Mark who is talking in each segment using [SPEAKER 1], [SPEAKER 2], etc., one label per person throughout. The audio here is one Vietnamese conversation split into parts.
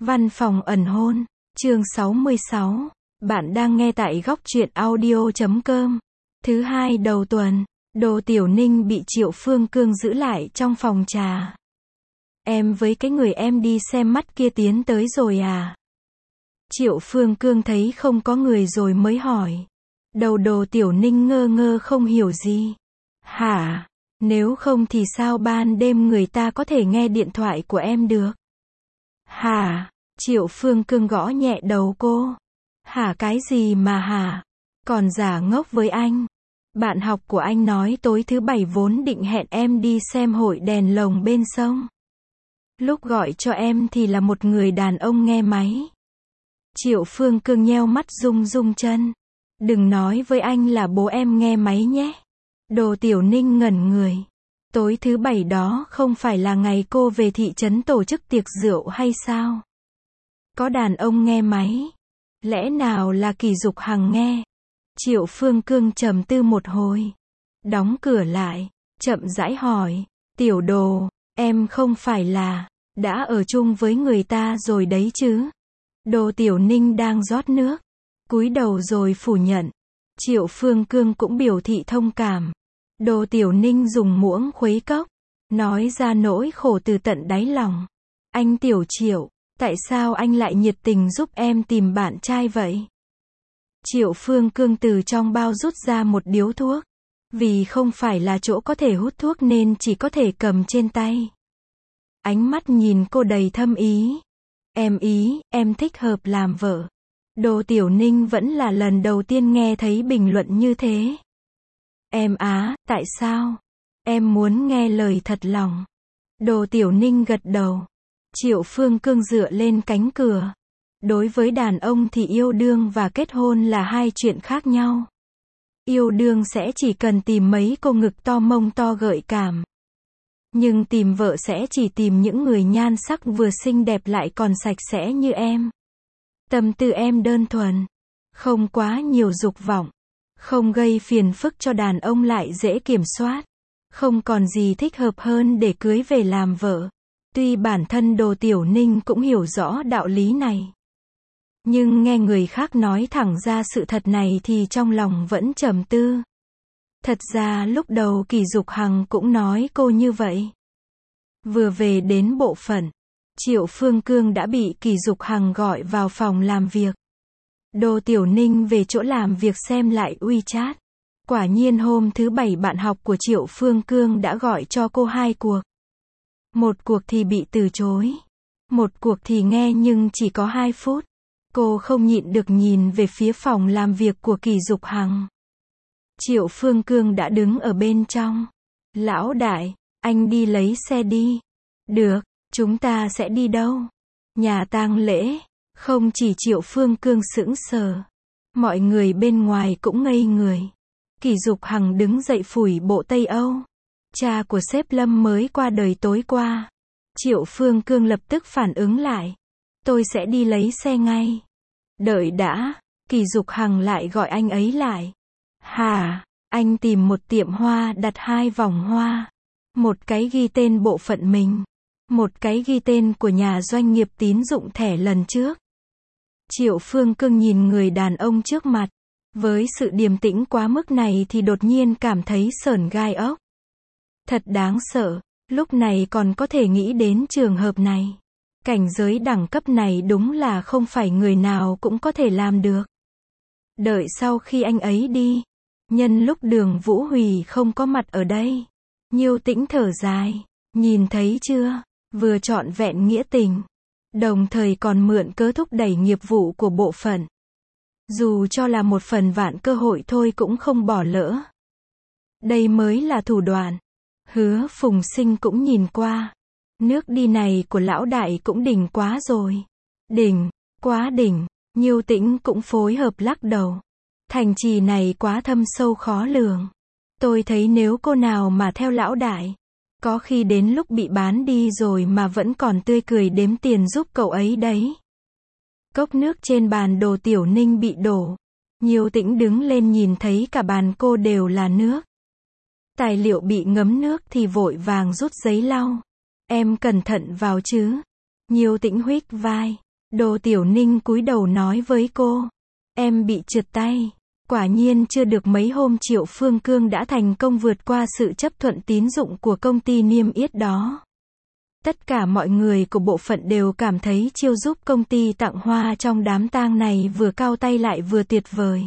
[SPEAKER 1] Văn phòng ẩn hôn, chương 66. Bạn đang nghe tại góc truyện audio.com. Thứ hai đầu tuần, Đồ Tiểu Ninh bị Triệu Phương Cương giữ lại trong phòng trà. Em với cái người em đi xem mắt kia tiến tới rồi à? Triệu Phương Cương thấy không có người rồi mới hỏi. Đồ Tiểu Ninh ngơ ngơ không hiểu gì. Hả? Nếu không thì sao ban đêm người ta có thể nghe điện thoại của em được? Hả? Triệu Phương Cương gõ nhẹ đầu cô. Hả cái gì mà hả? Còn giả ngốc với anh. Bạn học của anh nói tối thứ bảy vốn định hẹn em đi xem hội đèn lồng bên sông. Lúc gọi cho em thì là một người đàn ông nghe máy. Triệu Phương Cương nheo mắt rung rung chân. Đừng nói với anh là bố em nghe máy nhé. Đồ Tiểu Ninh ngẩn người. Tối thứ bảy đó không phải là ngày cô về thị trấn tổ chức tiệc rượu hay sao? Có đàn ông nghe máy. Lẽ nào là Kỳ Dục Hằng nghe? Triệu Phương Cương trầm tư một hồi. Đóng cửa lại, chậm rãi hỏi. Tiểu Đồ, em không phải là đã ở chung với người ta rồi đấy chứ? Đồ Tiểu Ninh đang rót nước, cúi đầu rồi phủ nhận. Triệu Phương Cương cũng biểu thị thông cảm. Đồ Tiểu Ninh dùng muỗng khuấy cốc, nói ra nỗi khổ từ tận đáy lòng. Anh Tiểu Triệu, tại sao anh lại nhiệt tình giúp em tìm bạn trai vậy? Triệu Phương Cương từ trong bao rút ra một điếu thuốc. Vì không phải là chỗ có thể hút thuốc nên chỉ có thể cầm trên tay. Ánh mắt nhìn cô đầy thâm ý. Em thích hợp làm vợ. Đồ Tiểu Ninh vẫn là lần đầu tiên nghe thấy bình luận như thế. Em á, tại sao? Em muốn nghe lời thật lòng. Đồ Tiểu Ninh gật đầu. Triệu Phương Cương dựa lên cánh cửa. Đối với đàn ông thì yêu đương và kết hôn là hai chuyện khác nhau. Yêu đương sẽ chỉ cần tìm mấy cô ngực to mông to gợi cảm. Nhưng tìm vợ sẽ chỉ tìm những người nhan sắc vừa xinh đẹp lại còn sạch sẽ như em. Tâm tư em đơn thuần, không quá nhiều dục vọng, không gây phiền phức cho đàn ông lại dễ kiểm soát. Không còn gì thích hợp hơn để cưới về làm vợ. Tuy bản thân Đồ Tiểu Ninh cũng hiểu rõ đạo lý này. Nhưng nghe người khác nói thẳng ra sự thật này thì trong lòng vẫn trầm tư. Thật ra lúc đầu Kỳ Dục Hằng cũng nói cô như vậy. Vừa về đến bộ phận, Triệu Phương Cương đã bị Kỳ Dục Hằng gọi vào phòng làm việc. Đồ Tiểu Ninh về chỗ làm việc xem lại WeChat. Quả nhiên hôm thứ bảy bạn học của Triệu Phương Cương đã gọi cho cô 2 cuộc. Một cuộc thì bị từ chối. Một cuộc thì nghe nhưng chỉ có 2 phút. Cô không nhịn được nhìn về phía phòng làm việc của Kỳ Dục Hằng. Triệu Phương Cương đã đứng ở bên trong. Lão đại, anh đi lấy xe đi. Được, chúng ta sẽ đi đâu? Nhà tang lễ. Không chỉ Triệu Phương Cương sững sờ. Mọi người bên ngoài cũng ngây người. Kỳ Dục Hằng đứng dậy phủi bộ Tây Âu. Cha của sếp Lâm mới qua đời tối qua. Triệu Phương Cương lập tức phản ứng lại. Tôi sẽ đi lấy xe ngay. Đợi đã, Kỳ Dục Hằng lại gọi anh ấy lại. Hả, anh tìm một tiệm hoa đặt 2 vòng hoa. Một cái ghi tên bộ phận mình. Một cái ghi tên của nhà doanh nghiệp tín dụng thẻ lần trước. Triệu Phương Cương nhìn người đàn ông trước mặt. Với sự điềm tĩnh quá mức này thì đột nhiên cảm thấy sởn gai ốc. Thật đáng sợ, lúc này còn có thể nghĩ đến trường hợp này. Cảnh giới đẳng cấp này đúng là không phải người nào cũng có thể làm được. Đợi sau khi anh ấy đi, nhân lúc Đường Vũ Hủy không có mặt ở đây, Nhiêu Tĩnh thở dài, nhìn thấy chưa, vừa trọn vẹn nghĩa tình, đồng thời còn mượn cớ thúc đẩy nghiệp vụ của bộ phận. Dù cho là một phần vạn cơ hội thôi cũng không bỏ lỡ. Đây mới là thủ đoạn. Hứa Phùng Sinh cũng nhìn qua. Nước đi này của lão đại cũng đỉnh quá rồi. Đỉnh, quá đỉnh. Nhiêu Tĩnh cũng phối hợp lắc đầu. Thành trì này quá thâm sâu khó lường. Tôi thấy nếu cô nào mà theo lão đại, có khi đến lúc bị bán đi rồi mà vẫn còn tươi cười đếm tiền giúp cậu ấy đấy. Cốc nước trên bàn Đồ Tiểu Ninh bị đổ. Nhiêu Tĩnh đứng lên nhìn thấy cả bàn cô đều là nước. Tài liệu bị ngấm nước thì vội vàng rút giấy lau. Em cẩn thận vào chứ. Nhiêu Tĩnh huých vai. Đồ Tiểu Ninh cúi đầu nói với cô. Em bị trượt tay. Quả nhiên chưa được mấy hôm Triệu Phương Cương đã thành công vượt qua sự chấp thuận tín dụng của công ty niêm yết đó. Tất cả mọi người của bộ phận đều cảm thấy chiêu giúp công ty tặng hoa trong đám tang này vừa cao tay lại vừa tuyệt vời.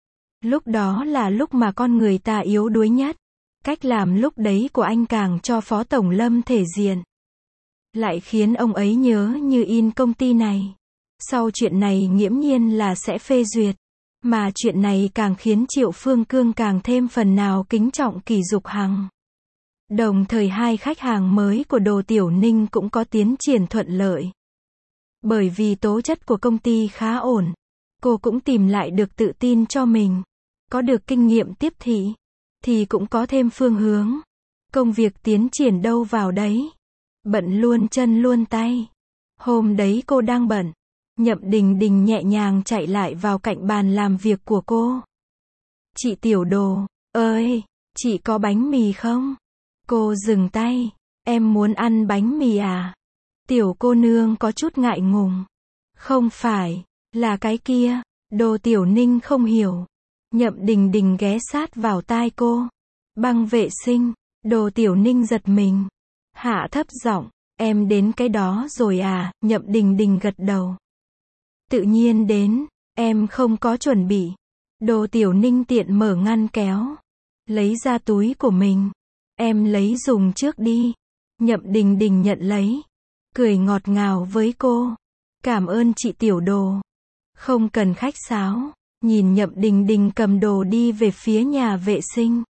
[SPEAKER 1] Lúc đó là lúc mà con người ta yếu đuối nhất. Cách làm lúc đấy của anh càng cho Phó Tổng Lâm thể diện. Lại khiến ông ấy nhớ như in công ty này. Sau chuyện này nghiễm nhiên là sẽ phê duyệt. Mà chuyện này càng khiến Triệu Phương Cương càng thêm phần nào kính trọng Kỷ Dục Hằng. Đồng thời hai khách hàng mới của Đồ Tiểu Ninh cũng có tiến triển thuận lợi. Bởi vì tố chất của công ty khá ổn, cô cũng tìm lại được tự tin cho mình. Có được kinh nghiệm tiếp thị, thì cũng có thêm phương hướng. Công việc tiến triển đâu vào đấy. Bận luôn chân luôn tay. Hôm đấy cô đang bận. Nhậm Đình Đình nhẹ nhàng chạy lại vào cạnh bàn làm việc của cô. Chị Tiểu Đồ, ơi, chị có bánh mì không? Cô dừng tay. Em muốn ăn bánh mì à? Tiểu cô nương có chút ngại ngùng. Không phải, là cái kia. Đồ Tiểu Ninh không hiểu. Nhậm Đình Đình ghé sát vào tai cô. Băng vệ sinh. Đồ Tiểu Ninh giật mình. Hạ thấp giọng, em đến cái đó rồi à? Nhậm Đình Đình gật đầu. Tự nhiên đến, em không có chuẩn bị. Đồ Tiểu Ninh tiện mở ngăn kéo. Lấy ra túi của mình. Em lấy dùng trước đi. Nhậm Đình Đình nhận lấy. Cười ngọt ngào với cô. Cảm ơn chị Tiểu Đồ. Không cần khách sáo. Nhìn Nhậm Đình Đình cầm đồ đi về phía nhà vệ sinh.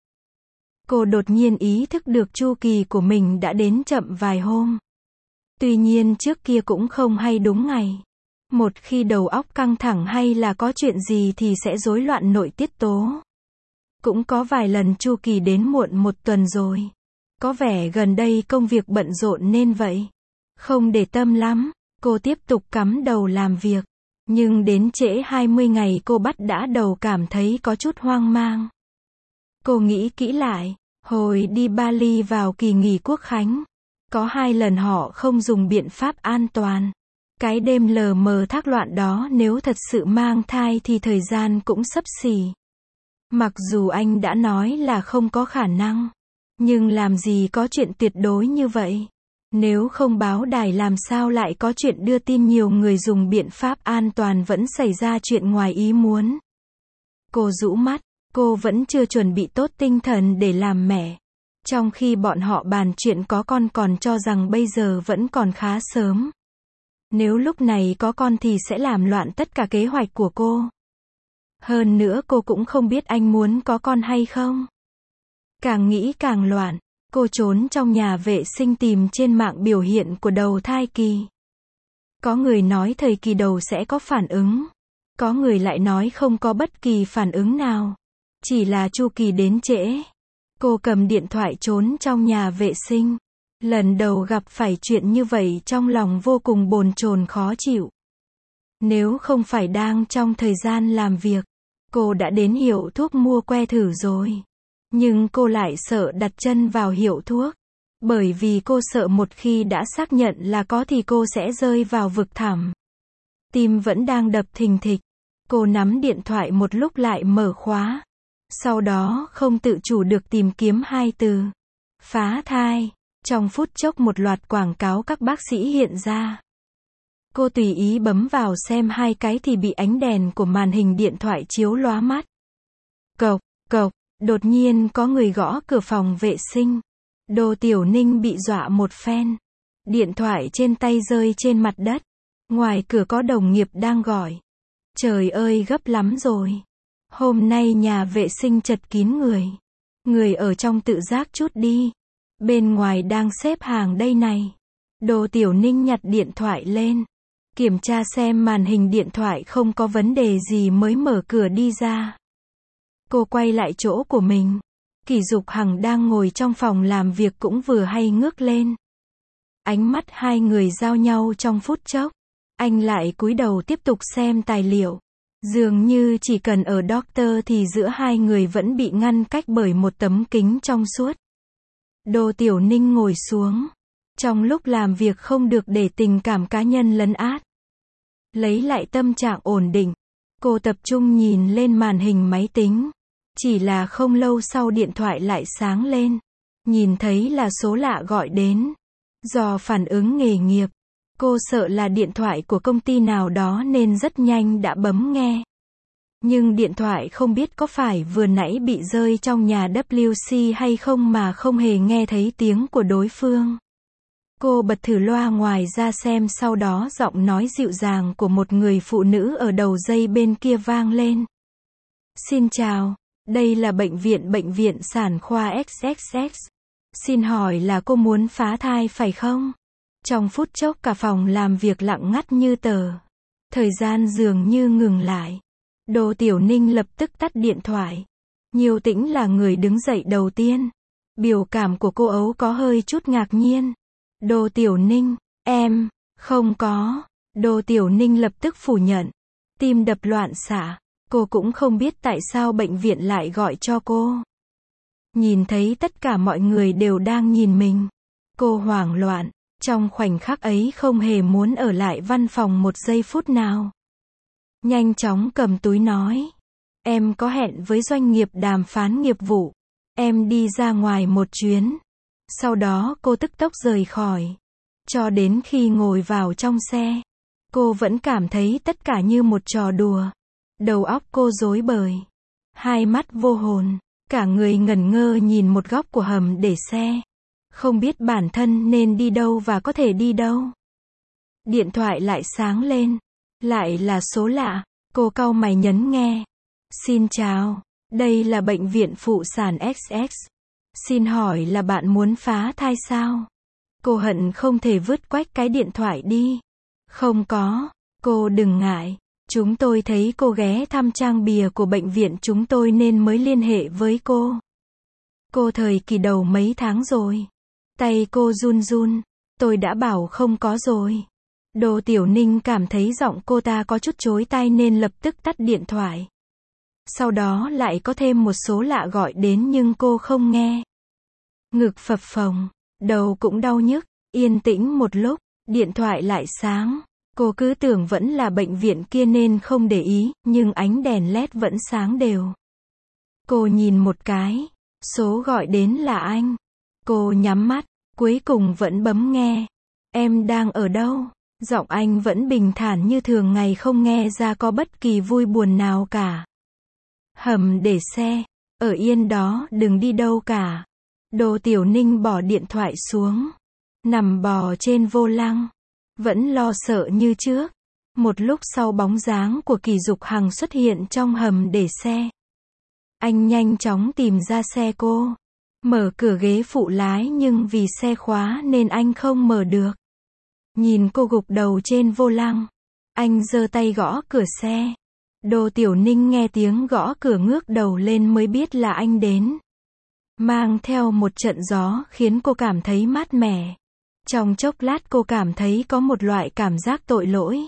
[SPEAKER 1] Cô đột nhiên ý thức được chu kỳ của mình đã đến chậm vài hôm. Tuy nhiên trước kia cũng không hay đúng ngày. Một khi đầu óc căng thẳng hay là có chuyện gì thì sẽ rối loạn nội tiết tố. Cũng có vài lần chu kỳ đến muộn một tuần rồi. Có vẻ gần đây công việc bận rộn nên vậy. Không để tâm lắm, cô tiếp tục cắm đầu làm việc. Nhưng đến trễ 20 ngày cô bắt đã đầu cảm thấy có chút hoang mang. Cô nghĩ kỹ lại, hồi đi Bali vào kỳ nghỉ Quốc khánh, có 2 lần họ không dùng biện pháp an toàn. Cái đêm lờ mờ thác loạn đó nếu thật sự mang thai thì thời gian cũng xấp xỉ. Mặc dù anh đã nói là không có khả năng, nhưng làm gì có chuyện tuyệt đối như vậy. Nếu không báo đài làm sao lại có chuyện đưa tin nhiều người dùng biện pháp an toàn vẫn xảy ra chuyện ngoài ý muốn. Cô rũ mắt, cô vẫn chưa chuẩn bị tốt tinh thần để làm mẹ. Trong khi bọn họ bàn chuyện có con còn cho rằng bây giờ vẫn còn khá sớm. Nếu lúc này có con thì sẽ làm loạn tất cả kế hoạch của cô. Hơn nữa cô cũng không biết anh muốn có con hay không. Càng nghĩ càng loạn, cô trốn trong nhà vệ sinh tìm trên mạng biểu hiện của đầu thai kỳ. Có người nói thời kỳ đầu sẽ có phản ứng. Có người lại nói không có bất kỳ phản ứng nào. Chỉ là chu kỳ đến trễ. Cô cầm điện thoại trốn trong nhà vệ sinh. Lần đầu gặp phải chuyện như vậy trong lòng vô cùng bồn chồn khó chịu. Nếu không phải đang trong thời gian làm việc, cô đã đến hiệu thuốc mua que thử rồi. Nhưng cô lại sợ đặt chân vào hiệu thuốc. Bởi vì cô sợ một khi đã xác nhận là có thì cô sẽ rơi vào vực thẳm. Tim vẫn đang đập thình thịch. Cô nắm điện thoại một lúc lại mở khóa. Sau đó không tự chủ được tìm kiếm 2 từ. Phá thai. Trong phút chốc một loạt quảng cáo các bác sĩ hiện ra. Cô tùy ý bấm vào xem 2 cái thì bị ánh đèn của màn hình điện thoại chiếu lóa mắt. Cộc, cộc, đột nhiên có người gõ cửa phòng vệ sinh. Đồ Tiểu Ninh bị dọa một phen. Điện thoại trên tay rơi trên mặt đất. Ngoài cửa có đồng nghiệp đang gọi. Trời ơi gấp lắm rồi. Hôm nay nhà vệ sinh chật kín người. Người ở trong tự giác chút đi. Bên ngoài đang xếp hàng đây này. Đồ Tiểu Ninh nhặt điện thoại lên. Kiểm tra xem màn hình điện thoại không có vấn đề gì mới mở cửa đi ra. Cô quay lại chỗ của mình. Kỷ Dục Hằng đang ngồi trong phòng làm việc cũng vừa hay ngước lên. Ánh mắt hai người giao nhau trong phút chốc. Anh lại cúi đầu tiếp tục xem tài liệu. Dường như chỉ cần ở doctor thì giữa hai người vẫn bị ngăn cách bởi một tấm kính trong suốt. Đồ Tiểu Ninh ngồi xuống. Trong lúc làm việc không được để tình cảm cá nhân lấn át. Lấy lại tâm trạng ổn định, cô tập trung nhìn lên màn hình máy tính. Chỉ là không lâu sau điện thoại lại sáng lên. Nhìn thấy là số lạ gọi đến. Do phản ứng nghề nghiệp, cô sợ là điện thoại của công ty nào đó nên rất nhanh đã bấm nghe. Nhưng điện thoại không biết có phải vừa nãy bị rơi trong nhà WC hay không mà không hề nghe thấy tiếng của đối phương. Cô bật thử loa ngoài ra xem, sau đó giọng nói dịu dàng của một người phụ nữ ở đầu dây bên kia vang lên. Xin chào, đây là bệnh viện sản khoa XXX. Xin hỏi là cô muốn phá thai phải không? Trong phút chốc cả phòng làm việc lặng ngắt như tờ. Thời gian dường như ngừng lại. Đỗ Tiểu Ninh lập tức tắt điện thoại. Nhiêu Tĩnh là người đứng dậy đầu tiên. Biểu cảm của cô ấu có hơi chút ngạc nhiên. Đỗ Tiểu Ninh, em, không có. Đỗ Tiểu Ninh lập tức phủ nhận. Tim đập loạn xạ. Cô cũng không biết tại sao bệnh viện lại gọi cho cô. Nhìn thấy tất cả mọi người đều đang nhìn mình. Cô hoảng loạn. Trong khoảnh khắc ấy không hề muốn ở lại văn phòng một giây phút nào. Nhanh chóng cầm túi nói. Em có hẹn với doanh nghiệp đàm phán nghiệp vụ. Em đi ra ngoài một chuyến. Sau đó cô tức tốc rời khỏi. Cho đến khi ngồi vào trong xe, cô vẫn cảm thấy tất cả như một trò đùa. Đầu óc cô rối bời. Hai mắt vô hồn. Cả người ngẩn ngơ nhìn một góc của hầm để xe. Không biết bản thân nên đi đâu và có thể đi đâu. Điện thoại lại sáng lên. Lại là số lạ. Cô cau mày nhấn nghe. Xin chào, đây là bệnh viện phụ sản XX. Xin hỏi là bạn muốn phá thai sao? Cô hận không thể vứt quách cái điện thoại đi. Không có, cô đừng ngại. Chúng tôi thấy cô ghé thăm trang bìa của bệnh viện chúng tôi nên mới liên hệ với cô. Cô thời kỳ đầu mấy tháng rồi. Tay cô run run. Tôi đã bảo không có rồi. Đỗ Tiểu Ninh cảm thấy giọng cô ta có chút chối tai nên lập tức tắt điện thoại. Sau đó lại có thêm một số lạ gọi đến nhưng cô không nghe. Ngực phập phồng, đầu cũng đau nhức, yên tĩnh một lúc, điện thoại lại sáng. Cô cứ tưởng vẫn là bệnh viện kia nên không để ý, nhưng ánh đèn LED vẫn sáng đều. Cô nhìn một cái, số gọi đến là anh. Cô nhắm mắt, cuối cùng vẫn bấm nghe. Em đang ở đâu? Giọng anh vẫn bình thản như thường ngày, không nghe ra có bất kỳ vui buồn nào cả. Hầm để xe, ở yên đó, đừng đi đâu cả. Đỗ Tiểu Ninh bỏ điện thoại xuống, nằm bò trên vô lăng, vẫn lo sợ như trước. Một lúc sau bóng dáng của Kỳ Dục Hằng xuất hiện trong hầm để xe. Anh nhanh chóng tìm ra xe cô, mở cửa ghế phụ lái nhưng vì xe khóa nên anh không mở được. Nhìn cô gục đầu trên vô lăng, anh giơ tay gõ cửa xe. Đỗ Tiểu Ninh nghe tiếng gõ cửa ngước đầu lên mới biết là anh đến. Mang theo một trận gió khiến cô cảm thấy mát mẻ. Trong chốc lát cô cảm thấy có một loại cảm giác tội lỗi.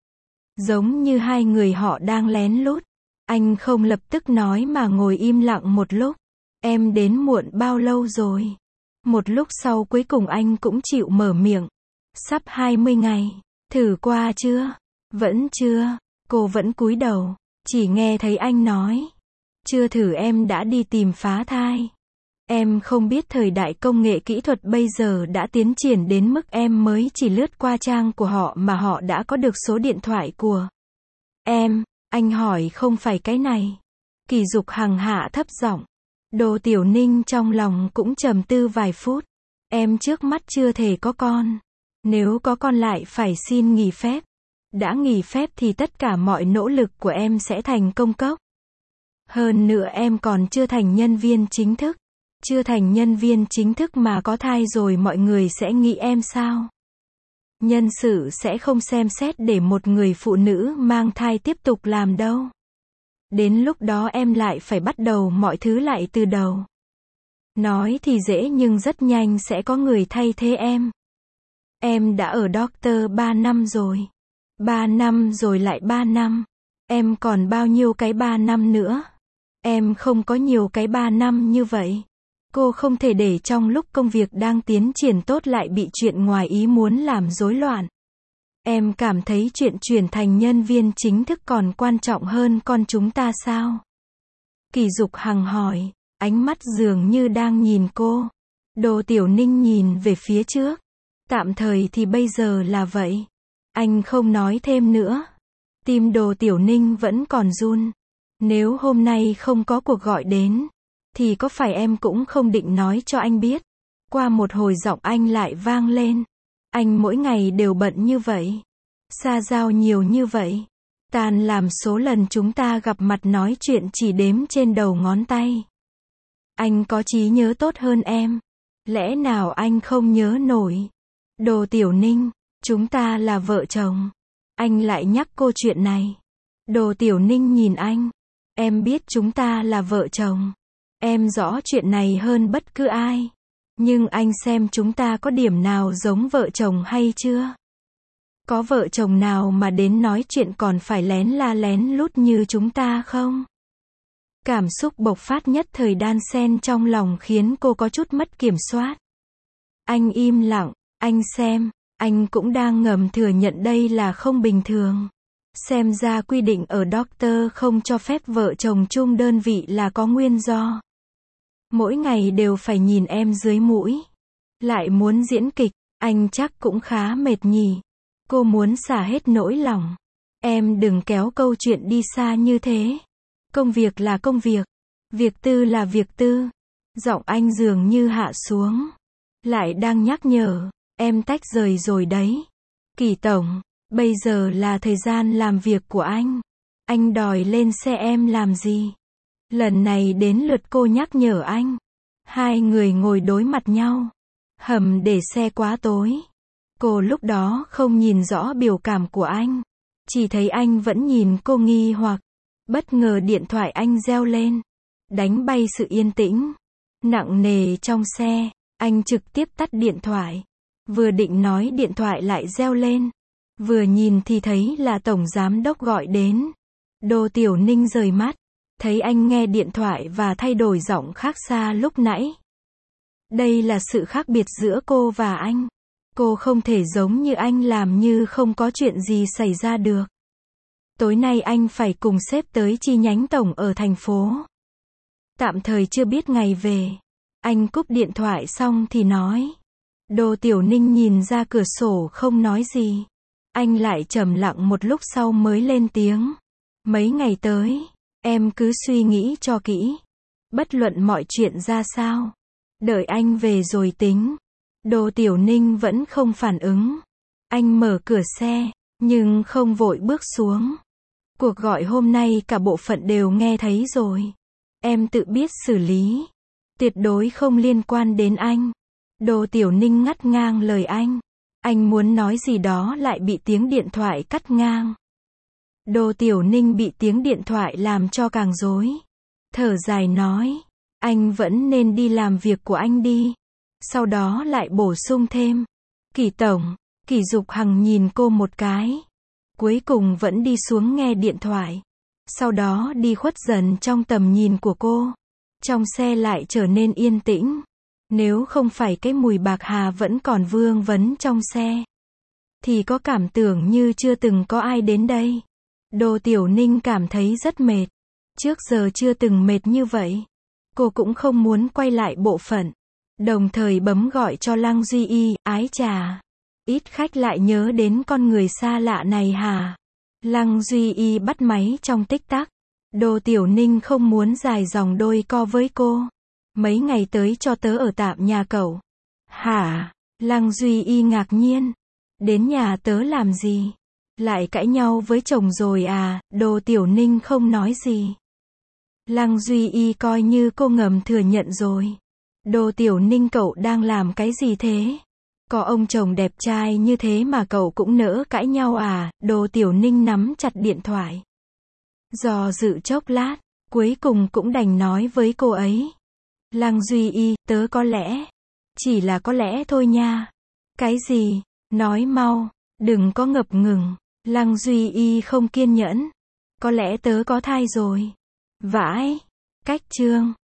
[SPEAKER 1] Giống như hai người họ đang lén lút. Anh không lập tức nói mà ngồi im lặng một lúc. Em đến muộn bao lâu rồi? Một lúc sau cuối cùng anh cũng chịu mở miệng. Sắp 20 ngày. Thử qua chưa? Vẫn chưa. Cô vẫn cúi đầu. Chỉ nghe thấy anh nói. Chưa thử, em đã đi tìm phá thai. Em không biết thời đại công nghệ kỹ thuật bây giờ đã tiến triển đến mức em mới chỉ lướt qua trang của họ mà họ đã có được số điện thoại của em. Anh hỏi không phải cái này. Kỳ Dục Hằng hạ thấp giọng. Đỗ Tiểu Ninh trong lòng cũng trầm tư vài phút. Em trước mắt chưa thể có con. Nếu có con lại phải xin nghỉ phép. Đã nghỉ phép thì tất cả mọi nỗ lực của em sẽ thành công cốc. Hơn nữa em còn chưa thành nhân viên chính thức. Chưa thành nhân viên chính thức mà có thai rồi mọi người sẽ nghĩ em sao? Nhân sự sẽ không xem xét để một người phụ nữ mang thai tiếp tục làm đâu. Đến lúc đó em lại phải bắt đầu mọi thứ lại từ đầu. Nói thì dễ nhưng rất nhanh sẽ có người thay thế em. Em đã ở Doctor 3 năm rồi. 3 năm rồi lại 3 năm. Em còn bao nhiêu cái 3 năm nữa? Em không có nhiều cái 3 năm như vậy. Cô không thể để trong lúc công việc đang tiến triển tốt lại bị chuyện ngoài ý muốn làm rối loạn. Em cảm thấy chuyện chuyển thành nhân viên chính thức còn quan trọng hơn con chúng ta sao? Kỳ Dục Hằng hỏi, ánh mắt dường như đang nhìn cô. Đỗ Tiểu Ninh nhìn về phía trước. Tạm thời thì bây giờ là vậy. Anh không nói thêm nữa. Tim Đỗ Tiểu Ninh vẫn còn run. Nếu hôm nay không có cuộc gọi đến, thì có phải em cũng không định nói cho anh biết? Qua một hồi giọng anh lại vang lên. Anh mỗi ngày đều bận như vậy. Xa giao nhiều như vậy. Tan làm số lần chúng ta gặp mặt nói chuyện chỉ đếm trên đầu ngón tay. Anh có trí nhớ tốt hơn em. Lẽ nào anh không nhớ nổi? Đỗ Tiểu Ninh, chúng ta là vợ chồng. Anh lại nhắc cô chuyện này. Đỗ Tiểu Ninh nhìn anh. Em biết chúng ta là vợ chồng. Em rõ chuyện này hơn bất cứ ai. Nhưng anh xem chúng ta có điểm nào giống vợ chồng hay chưa? Có vợ chồng nào mà đến nói chuyện còn phải lén la lén lút như chúng ta không? Cảm xúc bộc phát nhất thời đan xen trong lòng khiến cô có chút mất kiểm soát. Anh im lặng, anh xem, anh cũng đang ngầm thừa nhận đây là không bình thường. Xem ra quy định ở Doctor không cho phép vợ chồng chung đơn vị là có nguyên do. Mỗi ngày đều phải nhìn em dưới mũi. Lại muốn diễn kịch, anh chắc cũng khá mệt nhỉ. Cô muốn xả hết nỗi lòng. Em đừng kéo câu chuyện đi xa như thế. Công việc là công việc. Việc tư là việc tư. Giọng anh dường như hạ xuống. Lại đang nhắc nhở. Em tách rời rồi đấy. Kỳ tổng, bây giờ là thời gian làm việc của anh. Anh đòi lên xe em làm gì? Lần này đến lượt cô nhắc nhở anh. Hai người ngồi đối mặt nhau. Hầm để xe quá tối. Cô lúc đó không nhìn rõ biểu cảm của anh. Chỉ thấy anh vẫn nhìn cô nghi hoặc. Bất ngờ điện thoại anh reo lên. Đánh bay sự yên tĩnh. Nặng nề trong xe. Anh trực tiếp tắt điện thoại. Vừa định nói điện thoại lại reo lên. Vừa nhìn thì thấy là tổng giám đốc gọi đến. Đỗ Tiểu Ninh rời mắt. Thấy anh nghe điện thoại và thay đổi giọng khác xa lúc nãy. Đây là sự khác biệt giữa cô và anh. Cô không thể giống như anh làm như không có chuyện gì xảy ra được. Tối nay anh phải cùng sếp tới chi nhánh tổng ở thành phố. Tạm thời chưa biết ngày về. Anh cúp điện thoại xong thì nói. Đỗ Tiểu Ninh nhìn ra cửa sổ không nói gì. Anh lại trầm lặng một lúc sau mới lên tiếng. Mấy ngày tới, em cứ suy nghĩ cho kỹ. Bất luận mọi chuyện ra sao. Đợi anh về rồi tính. Đỗ Tiểu Ninh vẫn không phản ứng. Anh mở cửa xe, nhưng không vội bước xuống. Cuộc gọi hôm nay cả bộ phận đều nghe thấy rồi. Em tự biết xử lý. Tuyệt đối không liên quan đến anh. Đỗ Tiểu Ninh ngắt ngang lời anh. Anh muốn nói gì đó lại bị tiếng điện thoại cắt ngang. Đỗ Tiểu Ninh bị tiếng điện thoại làm cho càng rối. Thở dài nói. Anh vẫn nên đi làm việc của anh đi. Sau đó lại bổ sung thêm. Kỳ tổng, Kỳ Dục Hằng nhìn cô một cái. Cuối cùng vẫn đi xuống nghe điện thoại. Sau đó đi khuất dần trong tầm nhìn của cô. Trong xe lại trở nên yên tĩnh. Nếu không phải cái mùi bạc hà vẫn còn vương vấn trong xe, thì có cảm tưởng như chưa từng có ai đến đây. Đỗ Tiểu Ninh cảm thấy rất mệt. Trước giờ chưa từng mệt như vậy. Cô cũng không muốn quay lại bộ phận. Đồng thời bấm gọi cho Lăng Duy Y, ái chà. Ít khách lại nhớ đến con người xa lạ này hả? Lăng Duy Y bắt máy trong tích tắc. Đỗ Tiểu Ninh không muốn dài dòng đôi co với cô. Mấy ngày tới cho tớ ở tạm nhà cậu. Hả? Lăng Duy Y ngạc nhiên. Đến nhà tớ làm gì? Lại cãi nhau với chồng rồi à? Đỗ Tiểu Ninh không nói gì. Lăng Duy Y coi như cô ngầm thừa nhận rồi. Đỗ Tiểu Ninh cậu đang làm cái gì thế? Có ông chồng đẹp trai như thế mà cậu cũng nỡ cãi nhau à? Đỗ Tiểu Ninh nắm chặt điện thoại. Do dự chốc lát, cuối cùng cũng đành nói với cô ấy. Lăng Duy Y, tớ có lẽ. Chỉ là có lẽ thôi nha. Cái gì? Nói mau, đừng có ngập ngừng. Lăng Duy Y không kiên nhẫn. Có lẽ tớ có thai rồi. Vãi. Cách chương.